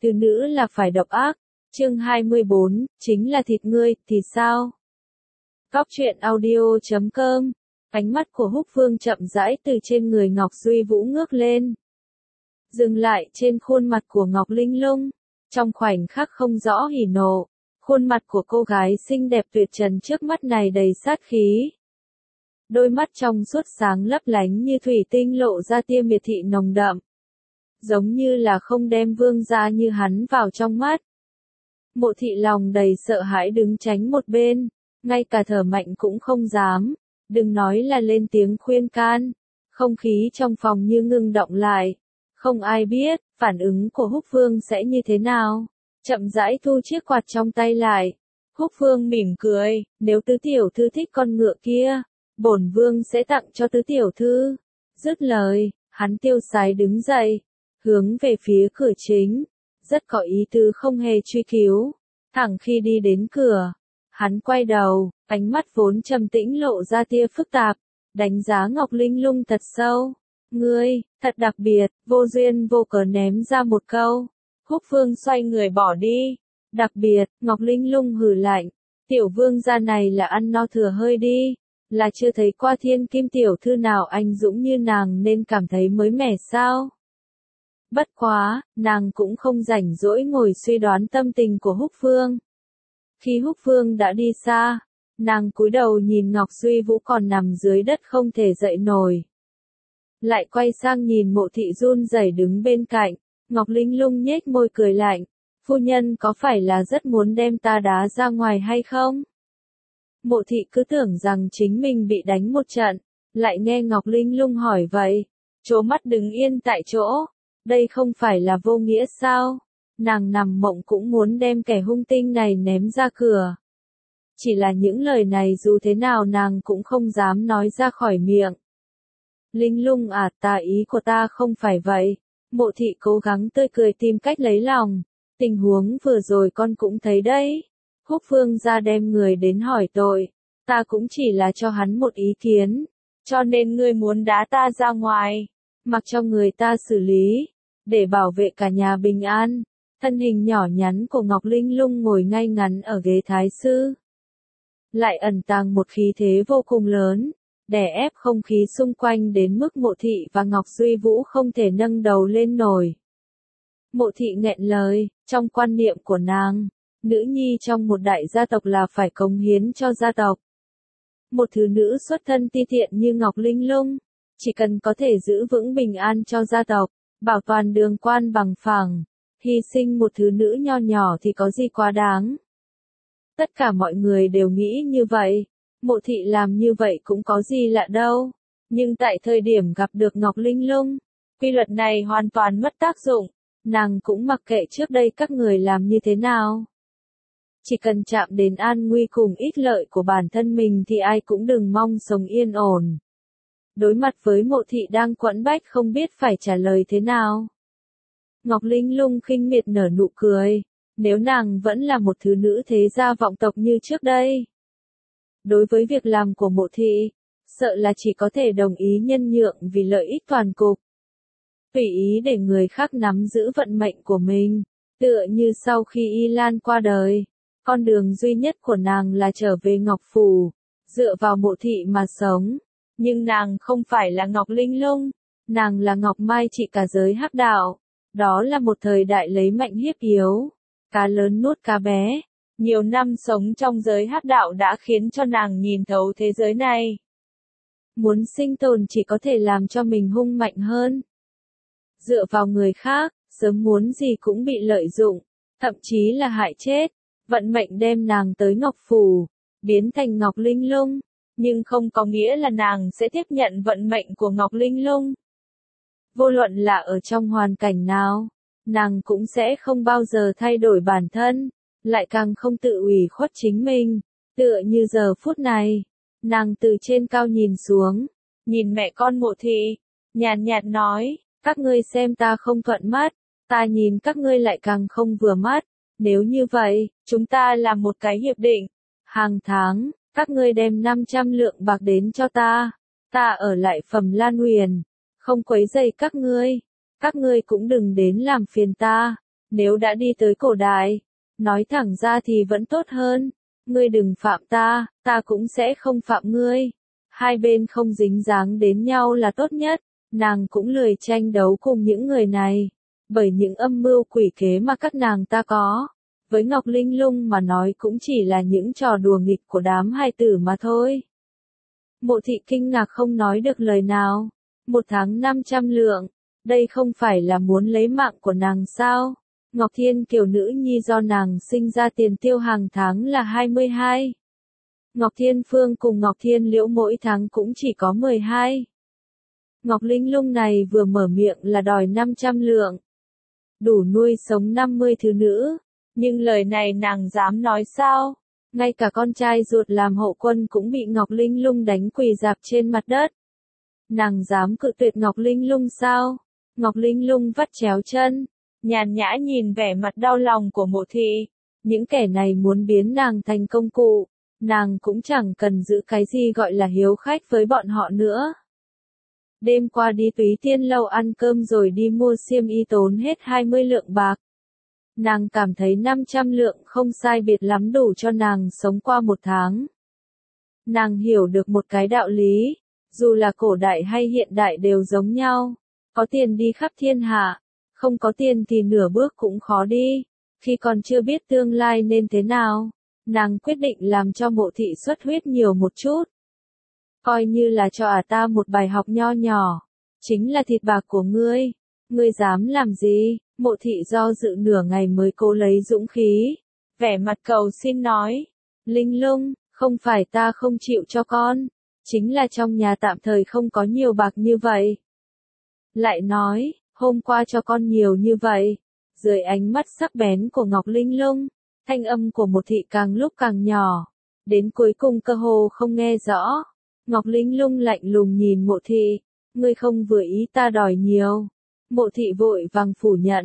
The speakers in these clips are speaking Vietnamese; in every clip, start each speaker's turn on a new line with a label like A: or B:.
A: từ nữ là phải độc ác. Chương 24, chính là thịt ngươi, thì sao? Cóc truyện audio.com. Ánh mắt của Húc Vương chậm rãi từ trên người Ngọc Duy Vũ ngước lên. Dừng lại trên khuôn mặt của Ngọc Linh Lung. Trong khoảnh khắc không rõ hỉ nộ, khuôn mặt của cô gái xinh đẹp tuyệt trần trước mắt này đầy sát khí. Đôi mắt trong suốt sáng lấp lánh như thủy tinh lộ ra tia miệt thị nồng đậm. Giống như là không đem vương gia như hắn vào trong mắt. Mộ thị lòng đầy sợ hãi đứng tránh một bên, ngay cả thở mạnh cũng không dám, đừng nói là lên tiếng khuyên can. Không khí trong phòng như ngưng động lại, không ai biết phản ứng của Húc Vương sẽ như thế nào. Chậm rãi thu chiếc quạt trong tay lại, Húc Vương mỉm cười, nếu tứ tiểu thư thích con ngựa kia, bổn vương sẽ tặng cho tứ tiểu thư. Dứt lời, hắn tiêu sái đứng dậy, hướng về phía cửa chính, rất có ý tứ không hề truy cứu. Thẳng khi đi đến cửa, hắn quay đầu, ánh mắt vốn trầm tĩnh lộ ra tia phức tạp, đánh giá Ngọc Linh Lung thật sâu. Ngươi, thật đặc biệt, vô duyên vô cớ ném ra một câu. Húc Vương xoay người bỏ đi. Đặc biệt, Ngọc Linh Lung hừ lạnh, tiểu vương gia này là ăn no thừa hơi đi, là chưa thấy qua thiên kim tiểu thư nào anh dũng như nàng nên cảm thấy mới mẻ sao? Bất quá, nàng cũng không rảnh rỗi ngồi suy đoán tâm tình của Húc Vương. Khi Húc Vương đã đi xa, nàng cúi đầu nhìn Ngọc Duy Vũ còn nằm dưới đất không thể dậy nổi. Lại quay sang nhìn Mộ thị run rẩy đứng bên cạnh, Ngọc Linh Lung nhếch môi cười lạnh, phu nhân có phải là rất muốn đem ta đá ra ngoài hay không? Mộ thị cứ tưởng rằng chính mình bị đánh một trận, lại nghe Ngọc Linh Lung hỏi vậy, trố mắt đứng yên tại chỗ, đây không phải là vô nghĩa sao? Nàng nằm mộng cũng muốn đem kẻ hung tinh này ném ra cửa. Chỉ là những lời này dù thế nào nàng cũng không dám nói ra khỏi miệng. Linh Lung à, ý của ta không phải vậy. Mộ thị cố gắng tươi cười tìm cách lấy lòng. Tình huống vừa rồi con cũng thấy đấy. Húc Vương ra đem người đến hỏi tội. Ta cũng chỉ là cho hắn một ý kiến. Cho nên ngươi muốn đá ta ra ngoài. Mặc cho người ta xử lý. Để bảo vệ cả nhà bình an. Thân hình nhỏ nhắn của Ngọc Linh Lung ngồi ngay ngắn ở ghế thái sư. Lại ẩn tàng một khí thế vô cùng lớn. Đè ép không khí xung quanh đến mức Mộ thị và Ngọc Duy Vũ không thể nâng đầu lên nổi. Mộ thị nghẹn lời, trong quan niệm của nàng, nữ nhi trong một đại gia tộc là phải cống hiến cho gia tộc. Một thứ nữ xuất thân ti tiện như Ngọc Linh Lung, chỉ cần có thể giữ vững bình an cho gia tộc, bảo toàn đường quan bằng phẳng, hy sinh một thứ nữ nho nhỏ thì có gì quá đáng. Tất cả mọi người đều nghĩ như vậy. Mộ thị làm như vậy cũng có gì lạ đâu. Nhưng tại thời điểm gặp được Ngọc Linh Lung, quy luật này hoàn toàn mất tác dụng. Nàng cũng mặc kệ trước đây các người làm như thế nào. Chỉ cần chạm đến an nguy cùng ích lợi của bản thân mình thì ai cũng đừng mong sống yên ổn. Đối mặt với Mộ thị đang quẫn bách không biết phải trả lời thế nào. Ngọc Linh Lung khinh miệt nở nụ cười. Nếu nàng vẫn là một thứ nữ thế gia vọng tộc như trước đây. Đối với việc làm của Mộ thị, sợ là chỉ có thể đồng ý nhân nhượng vì lợi ích toàn cục. Tùy ý để người khác nắm giữ vận mệnh của mình, tựa như sau khi Y Lan qua đời, con đường duy nhất của nàng là trở về Ngọc Phủ, dựa vào Mộ thị mà sống. Nhưng nàng không phải là Ngọc Linh Lung, nàng là Ngọc Mai trị cả giới hắc đạo. Đó là một thời đại lấy mạnh hiếp yếu, cá lớn nuốt cá bé. Nhiều năm sống trong giới hắc đạo đã khiến cho nàng nhìn thấu thế giới này. Muốn sinh tồn chỉ có thể làm cho mình hung mạnh hơn. Dựa vào người khác, sớm muốn gì cũng bị lợi dụng, thậm chí là hại chết. Vận mệnh đem nàng tới Ngọc Phủ, biến thành Ngọc Linh Lung, nhưng không có nghĩa là nàng sẽ tiếp nhận vận mệnh của Ngọc Linh Lung. Vô luận là ở trong hoàn cảnh nào, nàng cũng sẽ không bao giờ thay đổi bản thân. Lại càng không tự ủy khuất chính mình, tựa như giờ phút này, nàng từ trên cao nhìn xuống, nhìn mẹ con Mộ thị, nhàn nhạt nói, các ngươi xem ta không thuận mắt, ta nhìn các ngươi lại càng không vừa mắt, nếu như vậy, chúng ta làm một cái hiệp định, hàng tháng, các ngươi đem 500 lượng bạc đến cho ta ở lại Phẩm Lan Huyền, không quấy rầy các ngươi cũng đừng đến làm phiền ta. Nếu đã đi tới cổ đại, nói thẳng ra thì vẫn tốt hơn. Ngươi đừng phạm ta, ta cũng sẽ không phạm ngươi. Hai bên không dính dáng đến nhau là tốt nhất. Nàng cũng lười tranh đấu cùng những người này. Bởi những âm mưu quỷ kế mà các nàng ta có. Với Ngọc Linh Lung mà nói cũng chỉ là những trò đùa nghịch của đám hài tử mà thôi. Mộ thị kinh ngạc không nói được lời nào. 1 tháng 500 lượng. Đây không phải là muốn lấy mạng của nàng sao? Ngọc Thiên Kiều nữ nhi do nàng sinh ra tiền tiêu hàng tháng là 22. Ngọc Thiên Phương cùng Ngọc Thiên Liễu mỗi tháng cũng chỉ có 12. Ngọc Linh Lung này vừa mở miệng là đòi 500 lượng. Đủ nuôi sống 50 thứ nữ. Nhưng lời này nàng dám nói sao? Ngay cả con trai ruột làm hậu quân cũng bị Ngọc Linh Lung đánh quỳ rạp trên mặt đất. Nàng dám cự tuyệt Ngọc Linh Lung sao? Ngọc Linh Lung vắt chéo chân, nhàn nhã nhìn vẻ mặt đau lòng của Mộ thị. Những kẻ này muốn biến nàng thành công cụ, nàng cũng chẳng cần giữ cái gì gọi là hiếu khách với bọn họ nữa. Đêm qua đi Túy Tiên Lâu ăn cơm rồi đi mua xiêm y tốn hết 20 lượng bạc. Nàng cảm thấy 500 lượng không sai biệt lắm đủ cho nàng sống qua 1 tháng. Nàng hiểu được một cái đạo lý, dù là cổ đại hay hiện đại đều giống nhau. Có tiền đi khắp thiên hạ, không có tiền thì nửa bước cũng khó đi. Khi còn chưa biết tương lai nên thế nào, nàng quyết định làm cho Mộ thị xuất huyết nhiều một chút. Coi như là cho ta một bài học nho nhỏ. Chính là thịt bạc của ngươi. Ngươi dám làm gì? Mộ thị do dự nửa ngày mới cố lấy dũng khí. Vẻ mặt cầu xin nói. Linh Lung, không phải ta không chịu cho con. Chính là trong nhà tạm thời không có nhiều bạc như vậy. Lại nói, hôm qua cho con nhiều như vậy. Dưới ánh mắt sắc bén của Ngọc Linh Lung, thanh âm của Mộ thị càng lúc càng nhỏ. Đến cuối cùng cơ hồ không nghe rõ. Ngọc Linh Lung lạnh lùng nhìn Mộ thị. Ngươi không vừa ý ta đòi nhiều. Mộ thị vội vàng phủ nhận.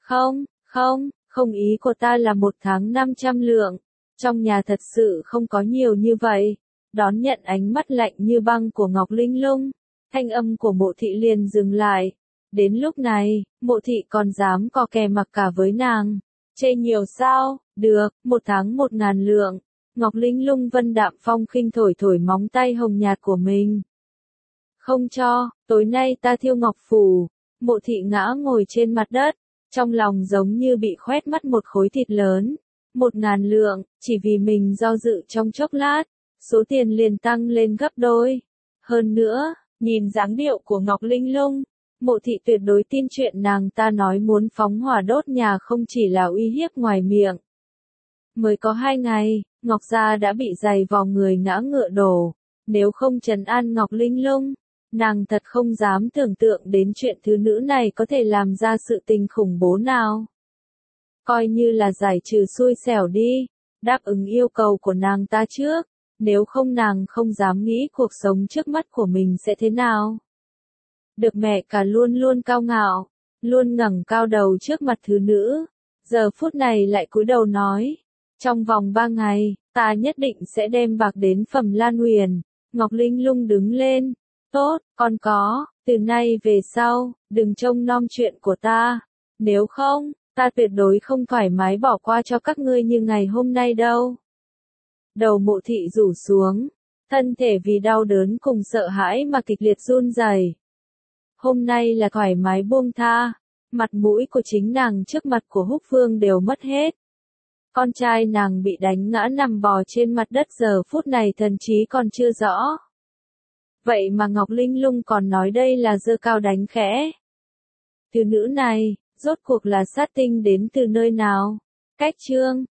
A: Không ý của ta là 1 tháng 500 lượng. Trong nhà thật sự không có nhiều như vậy. Đón nhận ánh mắt lạnh như băng của Ngọc Linh Lung. Thanh âm của Mộ thị liền dừng lại. Đến lúc này, Mộ thị còn dám co kè mặc cả với nàng. Chê nhiều sao? Được, 1 tháng 1.000 lượng. Ngọc Linh Lung vân đạm phong khinh thổi thổi móng tay hồng nhạt của mình. Không cho, tối nay ta thiêu ngọc phủ. Mộ thị ngã ngồi trên mặt đất, trong lòng giống như bị khoét mất một khối thịt lớn. 1.000 lượng, chỉ vì mình do dự trong chốc lát, số tiền liền tăng lên gấp đôi. Hơn nữa, nhìn dáng điệu của Ngọc Linh Lung, Mộ thị tuyệt đối tin chuyện nàng ta nói muốn phóng hỏa đốt nhà không chỉ là uy hiếp ngoài miệng. Mới có 2 ngày, Ngọc gia đã bị giày vò người ngã ngựa đổ. Nếu không trấn an Ngọc Linh Lung, nàng thật không dám tưởng tượng đến chuyện thứ nữ này có thể làm ra sự tình khủng bố nào. Coi như là giải trừ xui xẻo đi, đáp ứng yêu cầu của nàng ta trước, nếu không nàng không dám nghĩ cuộc sống trước mắt của mình sẽ thế nào. Được mẹ cả luôn luôn cao ngạo, luôn ngẩng cao đầu trước mặt thứ nữ, giờ phút này lại cúi đầu nói, trong vòng 3 ngày, ta nhất định sẽ đem bạc đến Phẩm Lan Huyền. Ngọc Linh Lung đứng lên. Tốt, con có, từ nay về sau, đừng trông nom chuyện của ta. Nếu không, ta tuyệt đối không thoải mái bỏ qua cho các ngươi như ngày hôm nay đâu. Đầu Mộ thị rủ xuống, thân thể vì đau đớn cùng sợ hãi mà kịch liệt run rẩy. Hôm nay là thoải mái buông tha, mặt mũi của chính nàng trước mặt của Húc Vương đều mất hết. Con trai nàng bị đánh ngã nằm bò trên mặt đất giờ phút này thần trí còn chưa rõ. Vậy mà Ngọc Linh Lung còn nói đây là giơ cao đánh khẽ. Từ nữ này, rốt cuộc là sát tinh đến từ nơi nào? Cách chương